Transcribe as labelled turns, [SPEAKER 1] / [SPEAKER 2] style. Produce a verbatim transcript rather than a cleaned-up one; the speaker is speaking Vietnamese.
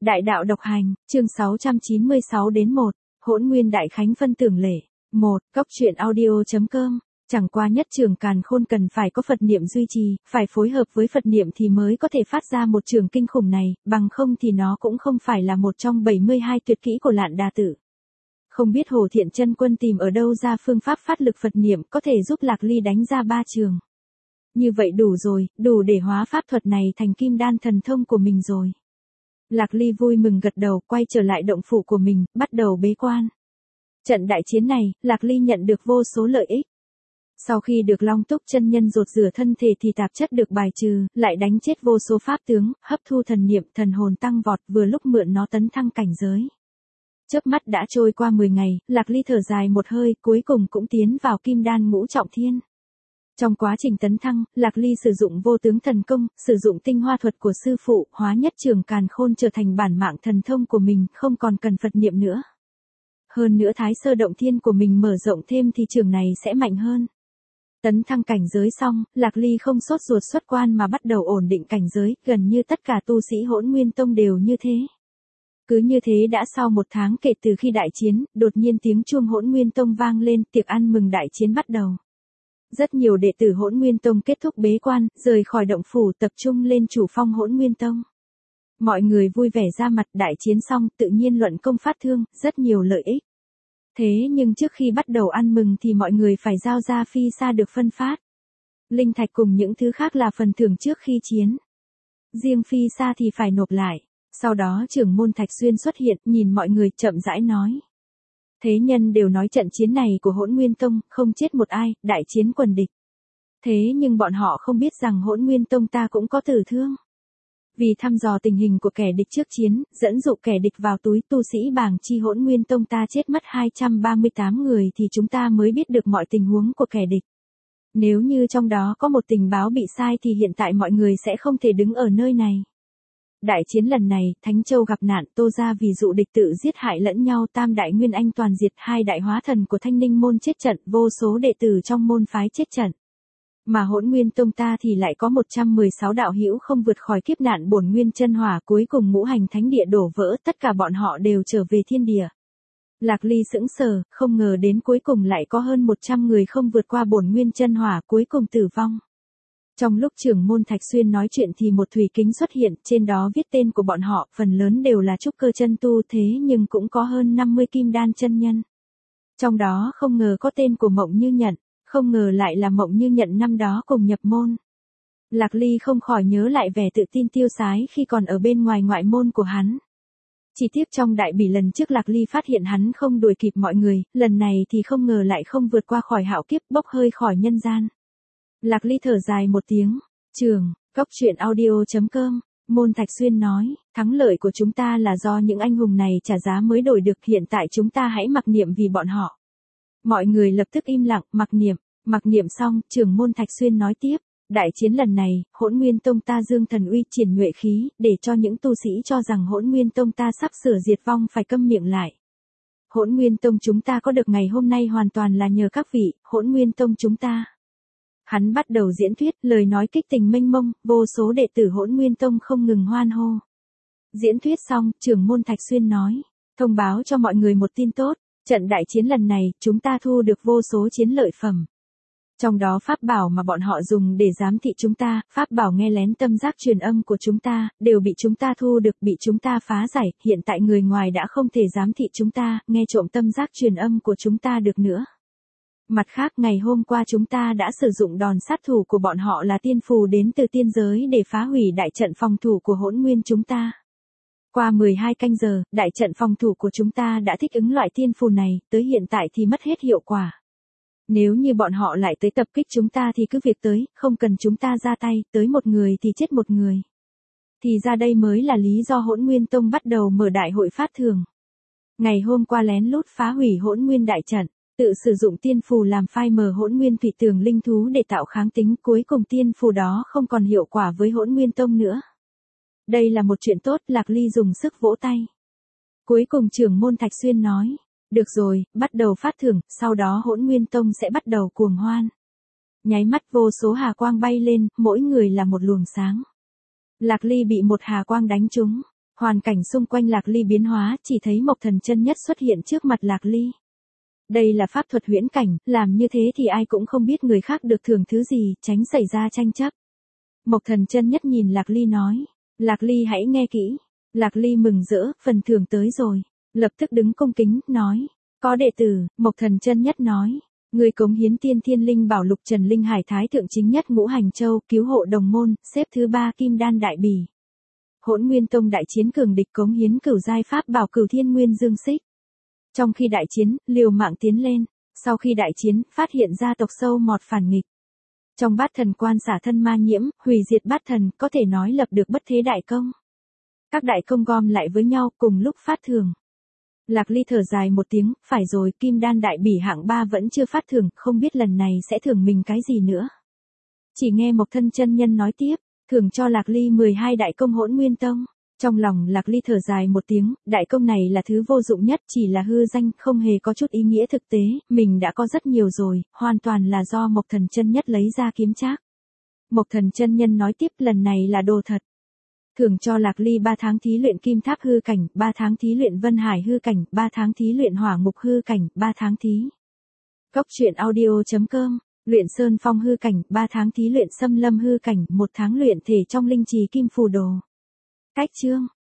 [SPEAKER 1] Đại đạo độc hành, chương sáu trăm chín mươi sáu đến một, Hỗn Nguyên Đại Khánh phân tưởng lễ. một. Cốc truyện audio.com. Chẳng qua nhất trường càn khôn cần phải có Phật niệm duy trì, phải phối hợp với Phật niệm thì mới có thể phát ra một trường kinh khủng này, bằng không thì nó cũng không phải là một trong bảy mươi hai tuyệt kỹ của Lạn Đà Tử. Không biết Hồ Thiện Chân Quân tìm ở đâu ra phương pháp phát lực Phật niệm có thể giúp Lạc Ly đánh ra ba trường. Như vậy đủ rồi, đủ để hóa pháp thuật này thành kim đan thần thông của mình rồi. Lạc Ly vui mừng gật đầu, quay trở lại động phủ của mình, bắt đầu bế quan. Trận đại chiến này, Lạc Ly nhận được vô số lợi ích. Sau khi được Long Túc chân nhân rột rửa thân thể thì tạp chất được bài trừ, lại đánh chết vô số pháp tướng, hấp thu thần niệm, thần hồn tăng vọt, vừa lúc mượn nó tấn thăng cảnh giới. Chớp mắt đã trôi qua mười ngày, Lạc Ly thở dài một hơi, cuối cùng cũng tiến vào kim đan ngũ trọng thiên. Trong quá trình tấn thăng, Lạc Ly sử dụng vô tướng thần công, sử dụng tinh hoa thuật của sư phụ, hóa nhất trường càn khôn trở thành bản mạng thần thông của mình, không còn cần Phật niệm nữa. Hơn nữa thái sơ động thiên của mình mở rộng thêm thì trường này sẽ mạnh hơn. Tấn thăng cảnh giới xong, Lạc Ly không sốt ruột xuất quan mà bắt đầu ổn định cảnh giới, gần như tất cả tu sĩ Hỗn Nguyên Tông đều như thế. Cứ như thế đã sau một tháng kể từ khi đại chiến, đột nhiên tiếng chuông Hỗn Nguyên Tông vang lên, tiệc ăn mừng đại chiến bắt đầu. Rất nhiều đệ tử Hỗn Nguyên Tông kết thúc bế quan, rời khỏi động phủ tập trung lên chủ phong Hỗn Nguyên Tông. Mọi người vui vẻ ra mặt, đại chiến xong, tự nhiên luận công phát thương, rất nhiều lợi ích. Thế nhưng trước khi bắt đầu ăn mừng thì mọi người phải giao ra phi sa được phân phát. Linh thạch cùng những thứ khác là phần thưởng trước khi chiến. Riêng phi sa thì phải nộp lại. Sau đó trưởng môn Thạch Xuyên xuất hiện, nhìn mọi người chậm rãi nói. Thế nhân đều nói trận chiến này của Hỗn Nguyên Tông, không chết một ai, đại chiến quần địch. Thế nhưng bọn họ không biết rằng Hỗn Nguyên Tông ta cũng có tử thương. Vì thăm dò tình hình của kẻ địch trước chiến, dẫn dụ kẻ địch vào túi tu sĩ bảng chi Hỗn Nguyên Tông ta chết mất hai trăm ba mươi tám người thì chúng ta mới biết được mọi tình huống của kẻ địch. Nếu như trong đó có một tình báo bị sai thì hiện tại mọi người sẽ không thể đứng ở nơi này. Đại chiến lần này, Thánh Châu gặp nạn, Tô gia vì dụ địch tự giết hại lẫn nhau, tam đại nguyên anh toàn diệt, hai đại hóa thần của Thanh Ninh môn chết trận, vô số đệ tử trong môn phái chết trận. Mà Hỗn Nguyên Tông ta thì lại có một trăm mười sáu đạo hữu không vượt khỏi kiếp nạn bổn nguyên chân hỏa, cuối cùng ngũ hành thánh địa đổ vỡ, tất cả bọn họ đều trở về thiên địa. Lạc Ly sững sờ, không ngờ đến cuối cùng lại có hơn một trăm người không vượt qua bổn nguyên chân hỏa, cuối cùng tử vong. Trong lúc trưởng môn Thạch Xuyên nói chuyện thì một thủy kính xuất hiện, trên đó viết tên của bọn họ, phần lớn đều là trúc cơ chân tu thế nhưng cũng có hơn năm mươi kim đan chân nhân. Trong đó không ngờ có tên của Mộng Như Nhận, không ngờ lại là Mộng Như Nhận năm đó cùng nhập môn. Lạc Ly không khỏi nhớ lại vẻ tự tin tiêu sái khi còn ở bên ngoài ngoại môn của hắn. Chỉ tiếc trong đại bỉ lần trước Lạc Ly phát hiện hắn không đuổi kịp mọi người, lần này thì không ngờ lại không vượt qua khỏi hạo kiếp, bốc hơi khỏi nhân gian. Lạc Ly thở dài một tiếng, trường, cốc truyện audio.com, môn Thạch Xuyên nói, thắng lợi của chúng ta là do những anh hùng này trả giá mới đổi được, hiện tại chúng ta hãy mặc niệm vì bọn họ. Mọi người lập tức im lặng, mặc niệm, mặc niệm xong, trưởng môn Thạch Xuyên nói tiếp, đại chiến lần này, Hỗn Nguyên Tông ta dương thần uy triển nhuệ khí, để cho những tu sĩ cho rằng Hỗn Nguyên Tông ta sắp sửa diệt vong phải câm miệng lại. Hỗn Nguyên Tông chúng ta có được ngày hôm nay hoàn toàn là nhờ các vị, Hỗn Nguyên Tông chúng ta. Hắn bắt đầu diễn thuyết, lời nói kích tình mênh mông, vô số đệ tử Hỗn Nguyên Tông không ngừng hoan hô. Diễn thuyết xong, trưởng môn Thạch Xuyên nói, thông báo cho mọi người một tin tốt, trận đại chiến lần này, chúng ta thu được vô số chiến lợi phẩm. Trong đó pháp bảo mà bọn họ dùng để giám thị chúng ta, pháp bảo nghe lén tâm giác truyền âm của chúng ta, đều bị chúng ta thu được, bị chúng ta phá giải, hiện tại người ngoài đã không thể giám thị chúng ta, nghe trộm tâm giác truyền âm của chúng ta được nữa. Mặt khác, ngày hôm qua chúng ta đã sử dụng đòn sát thủ của bọn họ là tiên phù đến từ tiên giới để phá hủy đại trận phòng thủ của Hỗn Nguyên chúng ta. Qua mười hai canh giờ, đại trận phòng thủ của chúng ta đã thích ứng loại tiên phù này, tới hiện tại thì mất hết hiệu quả. Nếu như bọn họ lại tới tập kích chúng ta thì cứ việc tới, không cần chúng ta ra tay, tới một người thì chết một người. Thì ra đây mới là lý do Hỗn Nguyên Tông bắt đầu mở đại hội phát thưởng. Ngày hôm qua lén lút phá hủy Hỗn Nguyên đại trận. Tự sử dụng tiên phù làm phai mờ Hỗn Nguyên thủy tường linh thú để tạo kháng tính, cuối cùng tiên phù đó không còn hiệu quả với Hỗn Nguyên Tông nữa. Đây là một chuyện tốt, Lạc Ly dùng sức vỗ tay. Cuối cùng trưởng môn Thạch Xuyên nói, được rồi, bắt đầu phát thưởng, sau đó Hỗn Nguyên Tông sẽ bắt đầu cuồng hoan. Nháy mắt vô số hà quang bay lên, mỗi người là một luồng sáng. Lạc Ly bị một hà quang đánh trúng. Hoàn cảnh xung quanh Lạc Ly biến hóa, chỉ thấy Mộc Thần chân nhất xuất hiện trước mặt Lạc Ly. Đây là pháp thuật huyễn cảnh, làm như thế thì ai cũng không biết người khác được thưởng thứ gì, tránh xảy ra tranh chấp. Mộc Thần chân nhất nhìn Lạc Ly nói, Lạc Ly hãy nghe kỹ. Lạc Ly mừng rỡ, phần thưởng tới rồi. Lập tức đứng cung kính, nói, có đệ tử. Mộc Thần chân nhất nói, người cống hiến tiên thiên linh bảo lục trần linh hải thái thượng chính nhất ngũ hành châu, cứu hộ đồng môn, xếp thứ ba kim đan đại bỉ. Hỗn Nguyên Tông đại chiến cường địch cống hiến cửu giai pháp bảo cửu thiên nguyên dương xích. Trong khi đại chiến, liều mạng tiến lên, sau khi đại chiến, phát hiện ra tộc sâu mọt phản nghịch. Trong bát thần quan xả thân ma nhiễm, hủy diệt bát thần, có thể nói lập được bất thế đại công. Các đại công gom lại với nhau, cùng lúc phát thưởng. Lạc Ly thở dài một tiếng, phải rồi, kim đan đại bỉ hạng ba vẫn chưa phát thưởng, không biết lần này sẽ thưởng mình cái gì nữa. Chỉ nghe Mộc Thân chân nhân nói tiếp, thưởng cho Lạc Ly mười hai đại công Hỗn Nguyên Tông. Trong lòng Lạc Ly thở dài một tiếng, đại công này là thứ vô dụng nhất, chỉ là hư danh, không hề có chút ý nghĩa thực tế, mình đã có rất nhiều rồi, hoàn toàn là do Mộc Thần chân nhất lấy ra kiếm trác. Mộc Thần chân nhân nói tiếp, lần này là đồ thật. Thưởng cho Lạc Ly ba tháng thí luyện kim tháp hư cảnh, ba tháng thí luyện vân hải hư cảnh, ba tháng thí luyện hỏa ngục hư cảnh, ba tháng thí. Cốc truyện audio chấm com, luyện sơn phong hư cảnh, ba tháng thí luyện xâm lâm hư cảnh, một tháng luyện thể trong linh trì kim phù đồ. Cách chương